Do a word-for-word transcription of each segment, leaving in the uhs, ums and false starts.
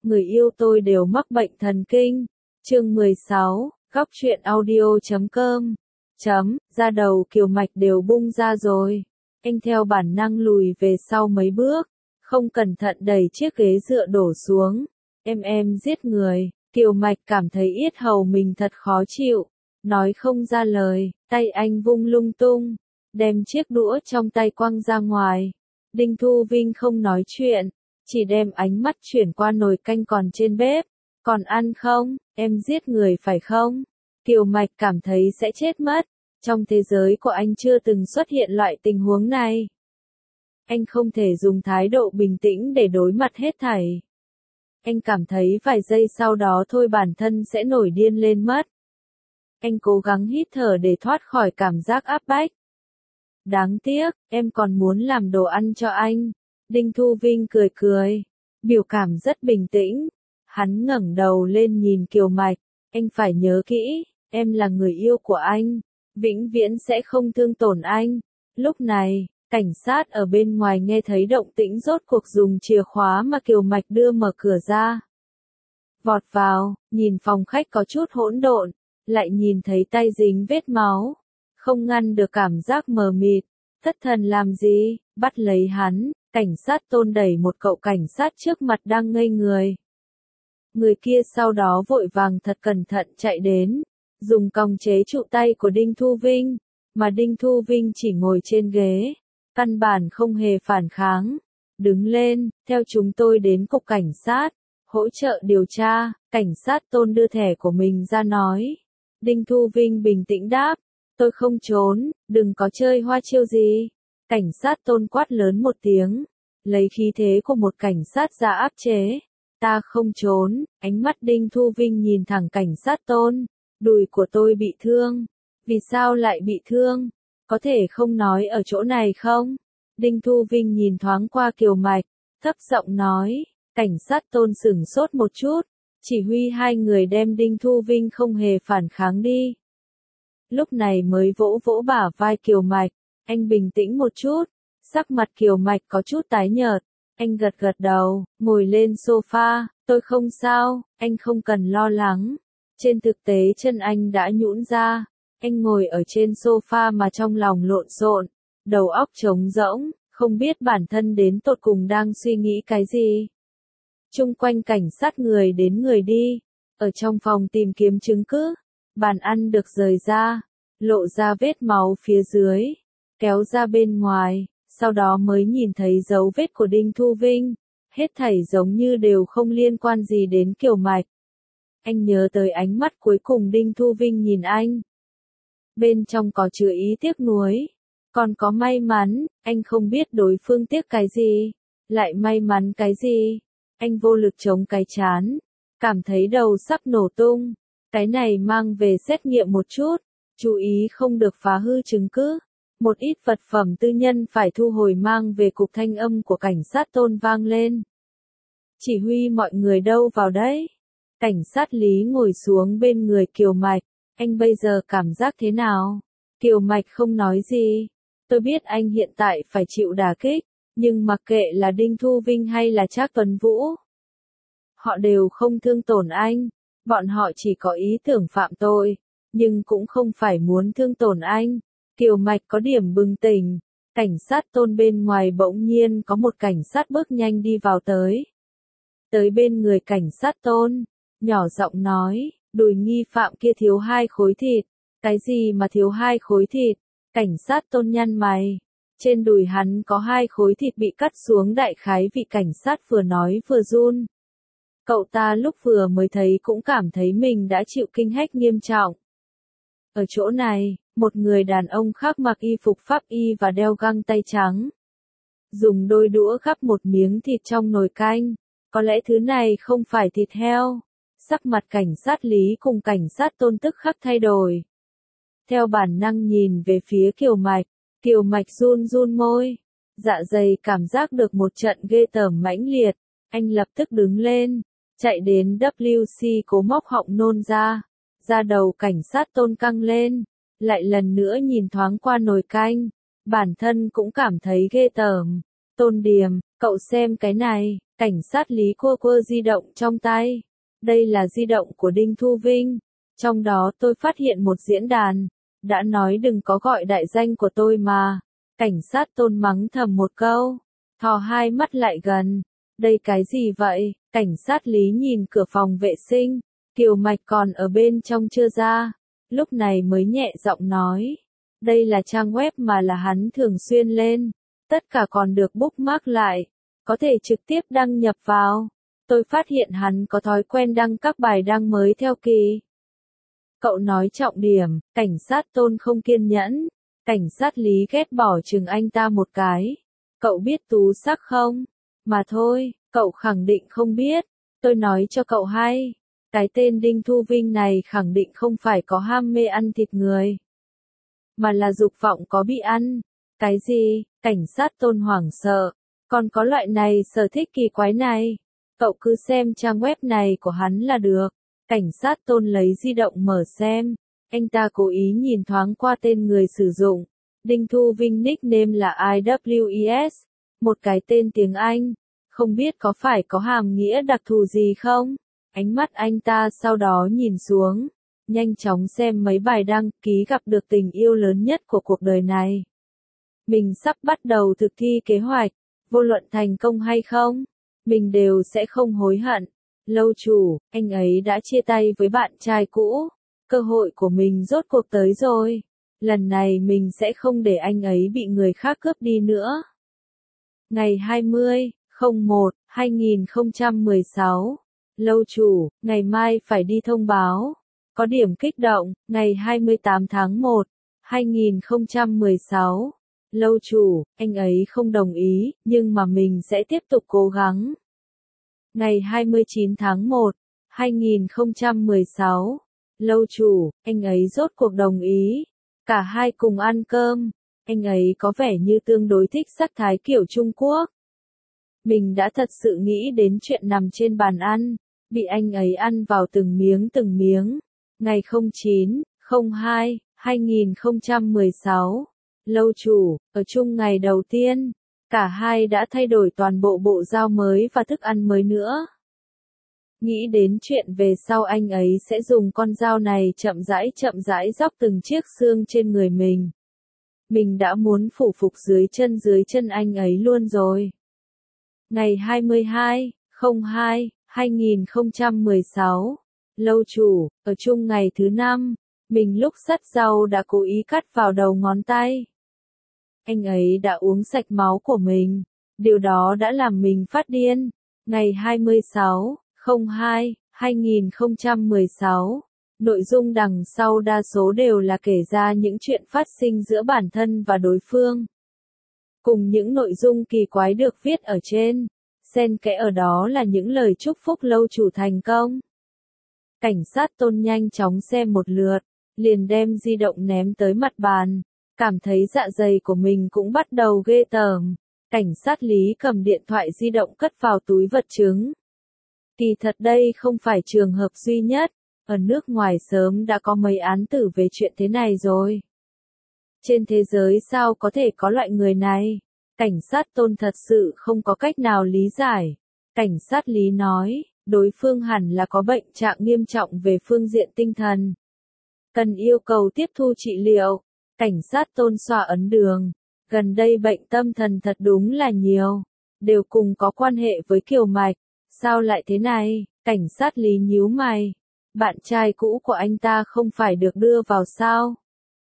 người yêu tôi đều mắc bệnh thần kinh. Chương mười sáu, góc truyện audio chấm com. Chấm, da đầu Kiều Mạch đều bung ra rồi. Anh theo bản năng lùi về sau mấy bước, không cẩn thận đẩy chiếc ghế dựa đổ xuống. Em em giết người, Kiều Mạch cảm thấy yết hầu mình thật khó chịu, nói không ra lời, tay anh vung lung tung, đem chiếc đũa trong tay quăng ra ngoài. Đinh Thu Vinh không nói chuyện, chỉ đem ánh mắt chuyển qua nồi canh còn trên bếp. Còn ăn không, em giết người phải không? Kiều Mạch cảm thấy sẽ chết mất. Trong thế giới của anh chưa từng xuất hiện loại tình huống này. Anh không thể dùng thái độ bình tĩnh để đối mặt hết thảy. Anh cảm thấy vài giây sau đó thôi bản thân sẽ nổi điên lên mất. Anh cố gắng hít thở để thoát khỏi cảm giác áp bách. Đáng tiếc, em còn muốn làm đồ ăn cho anh. Đinh Thu Vinh cười cười, biểu cảm rất bình tĩnh. Hắn ngẩng đầu lên nhìn Kiều Mạch, anh phải nhớ kỹ, em là người yêu của anh, vĩnh viễn sẽ không thương tổn anh. Lúc này, cảnh sát ở bên ngoài nghe thấy động tĩnh rốt cuộc dùng chìa khóa mà Kiều Mạch đưa mở cửa ra. Vọt vào, nhìn phòng khách có chút hỗn độn, lại nhìn thấy tay dính vết máu, không ngăn được cảm giác mờ mịt. Thất thần làm gì, bắt lấy hắn, cảnh sát Tôn đẩy một cậu cảnh sát trước mặt đang ngây người. Người kia sau đó vội vàng thật cẩn thận chạy đến, dùng còng chế trụ tay của Đinh Thu Vinh, mà Đinh Thu Vinh chỉ ngồi trên ghế, căn bản không hề phản kháng. Đứng lên, theo chúng tôi đến cục cảnh sát, hỗ trợ điều tra. Cảnh sát Tôn đưa thẻ của mình ra nói. Đinh Thu Vinh bình tĩnh đáp, tôi không trốn, đừng có chơi hoa chiêu gì. Cảnh sát Tôn quát lớn một tiếng, lấy khí thế của một cảnh sát ra áp chế. Ta không trốn. Ánh mắt Đinh Thu Vinh nhìn thẳng cảnh sát Tôn. Đùi của tôi bị thương. Vì sao lại bị thương? Có thể không nói ở chỗ này không? Đinh Thu Vinh nhìn thoáng qua Kiều Mạch, thấp giọng nói. Cảnh sát Tôn sửng sốt một chút, chỉ huy hai người đem Đinh Thu Vinh không hề phản kháng đi. Lúc này mới vỗ vỗ bả vai Kiều Mạch, anh bình tĩnh một chút. Sắc mặt Kiều Mạch có chút tái nhợt, anh gật gật đầu, ngồi lên sofa. Tôi không sao, anh không cần lo lắng. Trên thực tế chân anh đã nhũn ra, anh ngồi ở trên sofa mà trong lòng lộn xộn, đầu óc trống rỗng, không biết bản thân đến tột cùng đang suy nghĩ cái gì. Chung quanh cảnh sát người đến người đi, ở trong phòng tìm kiếm chứng cứ, bàn ăn được rời ra, lộ ra vết máu phía dưới, kéo ra bên ngoài, sau đó mới nhìn thấy dấu vết của Đinh Thu Vinh, hết thảy giống như đều không liên quan gì đến Kiều Mạch. Anh nhớ tới ánh mắt cuối cùng Đinh Thu Vinh nhìn anh. Bên trong có chứa ý tiếc nuối, còn có may mắn, anh không biết đối phương tiếc cái gì, lại may mắn cái gì. Anh vô lực chống cái chán, cảm thấy đầu sắp nổ tung. Cái này mang về xét nghiệm một chút, chú ý không được phá hư chứng cứ. Một ít vật phẩm tư nhân phải thu hồi, mang về cục. Thanh âm của cảnh sát Tôn vang lên. Chỉ huy mọi người đâu vào đấy? Cảnh sát Lý ngồi xuống bên người Kiều Mạch, anh bây giờ cảm giác thế nào? Kiều Mạch không nói gì. Tôi biết anh hiện tại phải chịu đả kích, nhưng mặc kệ là Đinh Thu Vinh hay là Trác Tuấn Vũ, họ đều không thương tổn anh, bọn họ chỉ có ý tưởng phạm tội, nhưng cũng không phải muốn thương tổn anh. Kiều Mạch có điểm bừng tỉnh, cảnh sát Tôn bên ngoài bỗng nhiên có một cảnh sát bước nhanh đi vào tới. Tới bên người cảnh sát Tôn, nhỏ giọng nói, đùi nghi phạm kia thiếu hai khối thịt. Cái gì mà thiếu hai khối thịt? Cảnh sát Tôn nhăn mày. Trên đùi hắn có hai khối thịt bị cắt xuống, đại khái vị cảnh sát vừa nói vừa run. Cậu ta lúc vừa mới thấy cũng cảm thấy mình đã chịu kinh hách nghiêm trọng. Ở chỗ này, một người đàn ông khác mặc y phục pháp y và đeo găng tay trắng, dùng đôi đũa gắp một miếng thịt trong nồi canh. Có lẽ thứ này không phải thịt heo. Sắc mặt cảnh sát Lý cùng cảnh sát Tôn tức khắc thay đổi. Theo bản năng nhìn về phía Kiều Mạch, Kiều Mạch run run môi, dạ dày cảm giác được một trận ghê tởm mãnh liệt. Anh lập tức đứng lên, chạy đến W C cố móc họng nôn ra. Da đầu cảnh sát Tôn căng lên, lại lần nữa nhìn thoáng qua nồi canh, bản thân cũng cảm thấy ghê tởm. Tôn Điềm, cậu xem cái này, cảnh sát Lý quơ quơ di động trong tay. Đây là di động của Đinh Thu Vinh. Trong đó tôi phát hiện một diễn đàn. Đã nói đừng có gọi đại danh của tôi mà. Cảnh sát Tôn mắng thầm một câu. Thò hai mắt lại gần. Đây cái gì vậy? Cảnh sát Lý nhìn cửa phòng vệ sinh. Kiều Mạch còn ở bên trong chưa ra. Lúc này mới nhẹ giọng nói. Đây là trang web mà là hắn thường xuyên lên. Tất cả còn được bookmark lại. Có thể trực tiếp đăng nhập vào. Tôi phát hiện hắn có thói quen đăng các bài đăng mới theo kỳ. Cậu nói trọng điểm, cảnh sát Tôn không kiên nhẫn. Cảnh sát Lý ghét bỏ chừng anh ta một cái. Cậu biết Tú Sắc không? Mà thôi, cậu khẳng định không biết. Tôi nói cho cậu hay. Cái tên Đinh Thu Vinh này khẳng định không phải có ham mê ăn thịt người. Mà là dục vọng có bị ăn. Cái gì? Cảnh sát Tôn hoảng sợ. Còn có loại này sở thích kỳ quái này. Cậu cứ xem trang web này của hắn là được. Cảnh sát Tôn lấy di động mở xem. Anh ta cố ý nhìn thoáng qua tên người sử dụng. Đinh Thu Vinh nickname là I W E S. Một cái tên tiếng Anh. Không biết có phải có hàm nghĩa đặc thù gì không? Ánh mắt anh ta sau đó nhìn xuống. Nhanh chóng xem mấy bài đăng ký gặp được tình yêu lớn nhất của cuộc đời này. Mình sắp bắt đầu thực thi kế hoạch. Vô luận thành công hay không, mình đều sẽ không hối hận. Lâu chủ, anh ấy đã chia tay với bạn trai cũ. Cơ hội của mình rốt cuộc tới rồi. Lần này mình sẽ không để anh ấy bị người khác cướp đi nữa. Ngày hai mươi tháng một năm hai nghìn không trăm mười sáu. Lâu chủ, ngày mai phải đi thông báo. Có điểm kích động, ngày hai mươi tám tháng một năm hai nghìn không trăm mười sáu. Lâu chủ, anh ấy không đồng ý, nhưng mà mình sẽ tiếp tục cố gắng. Ngày hai mươi chín tháng một năm hai nghìn không trăm mười sáu. Lâu chủ, anh ấy rốt cuộc đồng ý. Cả hai cùng ăn cơm. Anh ấy có vẻ như tương đối thích sắc thái kiểu Trung Quốc. Mình đã thật sự nghĩ đến chuyện nằm trên bàn ăn. Bị anh ấy ăn vào từng miếng từng miếng. Ngày chín tháng hai năm hai nghìn không trăm mười sáu. Lâu chủ, ở chung ngày đầu tiên, cả hai đã thay đổi toàn bộ bộ dao mới và thức ăn mới nữa. Nghĩ đến chuyện về sau anh ấy sẽ dùng con dao này chậm rãi chậm rãi róc từng chiếc xương trên người mình. Mình đã muốn phủ phục dưới chân dưới chân anh ấy luôn rồi. Ngày hai mươi hai tháng hai năm hai nghìn không trăm mười sáu. Lâu chủ, ở chung ngày thứ năm, mình lúc sắt rau đã cố ý cắt vào đầu ngón tay. Anh ấy đã uống sạch máu của mình. Điều đó đã làm mình phát điên. Ngày hai mươi sáu tháng hai năm hai nghìn không trăm mười sáu. Nội dung đằng sau đa số đều là kể ra những chuyện phát sinh giữa bản thân và đối phương. Cùng những nội dung kỳ quái được viết ở trên. Xen kẽ ở đó là những lời chúc phúc lâu chủ thành công. Cảnh sát Tôn nhanh chóng xem một lượt. Liền đem di động ném tới mặt bàn. Cảm thấy dạ dày của mình cũng bắt đầu ghê tởm. Cảnh sát Lý cầm điện thoại di động cất vào túi vật chứng. Kỳ thật đây không phải trường hợp duy nhất. Ở nước ngoài sớm đã có mấy án tử về chuyện thế này rồi. Trên thế giới sao có thể có loại người này? Cảnh sát Tôn thật sự không có cách nào lý giải. Cảnh sát Lý nói, đối phương hẳn là có bệnh trạng nghiêm trọng về phương diện tinh thần. Cần yêu cầu tiếp thu trị liệu. Cảnh sát Tôn xoa ấn đường. Gần đây bệnh tâm thần thật đúng là nhiều. Đều cùng có quan hệ với Kiều Mạch. Sao lại thế này? Cảnh sát Lý nhíu mày. Bạn trai cũ của anh ta không phải được đưa vào sao?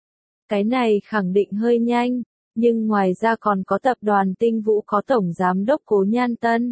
Cái này khẳng định hơi nhanh. Nhưng ngoài ra còn có tập đoàn Tinh Vũ có tổng giám đốc Cố Nhan Tân.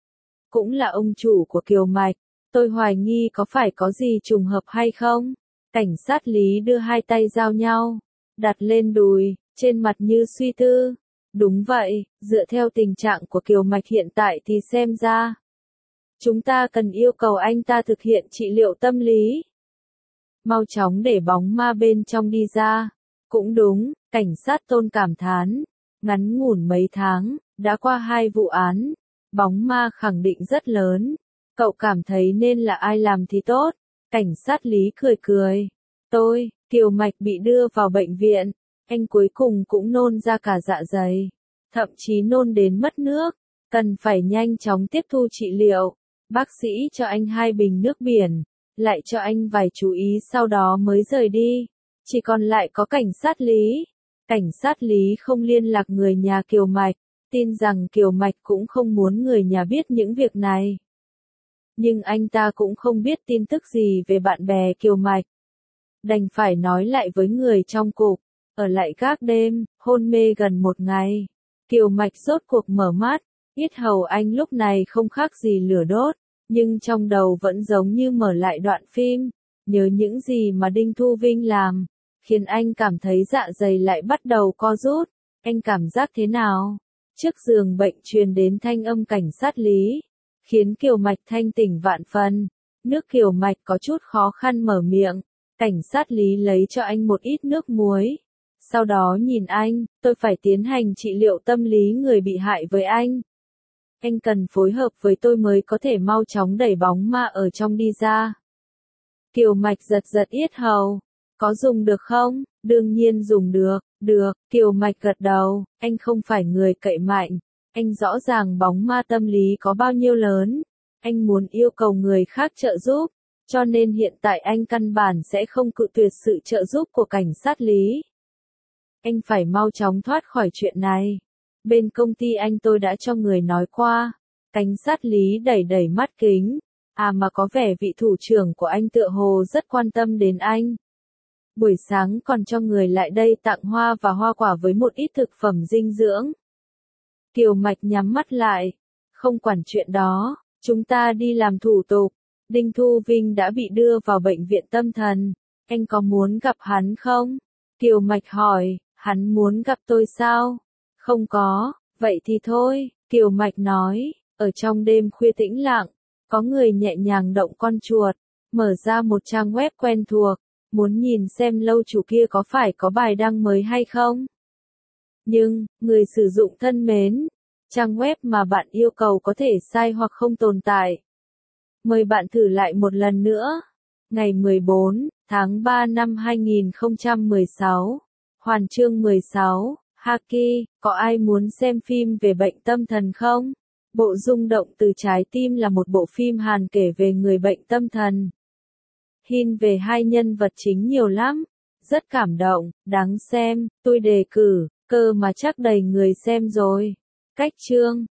Cũng là ông chủ của Kiều Mạch. Tôi hoài nghi có phải có gì trùng hợp hay không? Cảnh sát Lý đưa hai tay giao nhau. Đặt lên đùi, trên mặt như suy tư. Đúng vậy, dựa theo tình trạng của Kiều Mạch hiện tại thì xem ra. Chúng ta cần yêu cầu anh ta thực hiện trị liệu tâm lý. Mau chóng để bóng ma bên trong đi ra. Cũng đúng, cảnh sát Tôn cảm thán. Ngắn ngủn mấy tháng, đã qua hai vụ án. Bóng ma khẳng định rất lớn. Cậu cảm thấy nên là ai làm thì tốt. Cảnh sát Lý cười cười. Tôi, Kiều Mạch bị đưa vào bệnh viện. Anh cuối cùng cũng nôn ra cả dạ dày. thậm chí nôn đến mất nước, cần phải nhanh chóng tiếp thu trị liệu. Bác sĩ cho anh hai bình nước biển, lại cho anh vài chú ý sau đó mới rời đi. Chỉ còn lại có cảnh sát Lý. Cảnh sát Lý không liên lạc người nhà Kiều Mạch, tin rằng Kiều Mạch cũng không muốn người nhà biết những việc này. Nhưng anh ta cũng không biết tin tức gì về bạn bè Kiều Mạch. Đành phải nói lại với người trong cục, ở lại gác đêm, hôn mê gần một ngày. Kiều Mạch rốt cuộc mở mắt, yết hầu anh lúc này không khác gì lửa đốt, nhưng trong đầu vẫn giống như mở lại đoạn phim, nhớ những gì mà Đinh Thu Vinh làm, khiến anh cảm thấy dạ dày lại bắt đầu co rút. Anh cảm giác thế nào? Trước giường bệnh truyền đến thanh âm cảnh sát Lý, khiến Kiều Mạch thanh tỉnh vạn phần. Nước Kiều Mạch có chút khó khăn mở miệng, cảnh sát Lý lấy cho anh một ít nước muối. Sau đó nhìn anh, tôi phải tiến hành trị liệu tâm lý người bị hại với anh. Anh cần phối hợp với tôi mới có thể mau chóng đẩy bóng ma ở trong đi ra. Kiều Mạch giật giật yết hầu. Có dùng được không? Đương nhiên dùng được, được, Kiều Mạch gật đầu, anh không phải người cậy mạnh. Anh rõ ràng bóng ma tâm lý có bao nhiêu lớn. Anh muốn yêu cầu người khác trợ giúp, cho nên hiện tại anh căn bản sẽ không cự tuyệt sự trợ giúp của cảnh sát Lý. Anh phải mau chóng thoát khỏi chuyện này. Bên công ty anh tôi đã cho người nói qua. Cảnh sát Lý đẩy đẩy mắt kính. À mà có vẻ vị thủ trưởng của anh tựa hồ rất quan tâm đến anh. Buổi sáng còn cho người lại đây tặng hoa và hoa quả với một ít thực phẩm dinh dưỡng. Kiều Mạch nhắm mắt lại. Không quản chuyện đó, chúng ta đi làm thủ tục. Đinh Thu Vinh đã bị đưa vào bệnh viện tâm thần. Anh có muốn gặp hắn không? Kiều Mạch hỏi, hắn muốn gặp tôi sao? Không có, vậy thì thôi, Kiều Mạch nói. Ở trong đêm khuya tĩnh lặng, có người nhẹ nhàng động con chuột, mở ra một trang web quen thuộc, muốn nhìn xem lâu chủ kia có phải có bài đăng mới hay không. Nhưng, người sử dụng thân mến, trang web mà bạn yêu cầu có thể sai hoặc không tồn tại. Mời bạn thử lại một lần nữa. Ngày mười bốn tháng ba năm hai nghìn không trăm mười sáu. Hoàn chương mười sáu, Haki, có ai muốn xem phim về bệnh tâm thần không? Bộ Rung động từ trái tim là một bộ phim Hàn kể về người bệnh tâm thần. Hin về hai nhân vật chính nhiều lắm, rất cảm động, đáng xem, tôi đề cử, cơ mà chắc đầy người xem rồi. Cách chương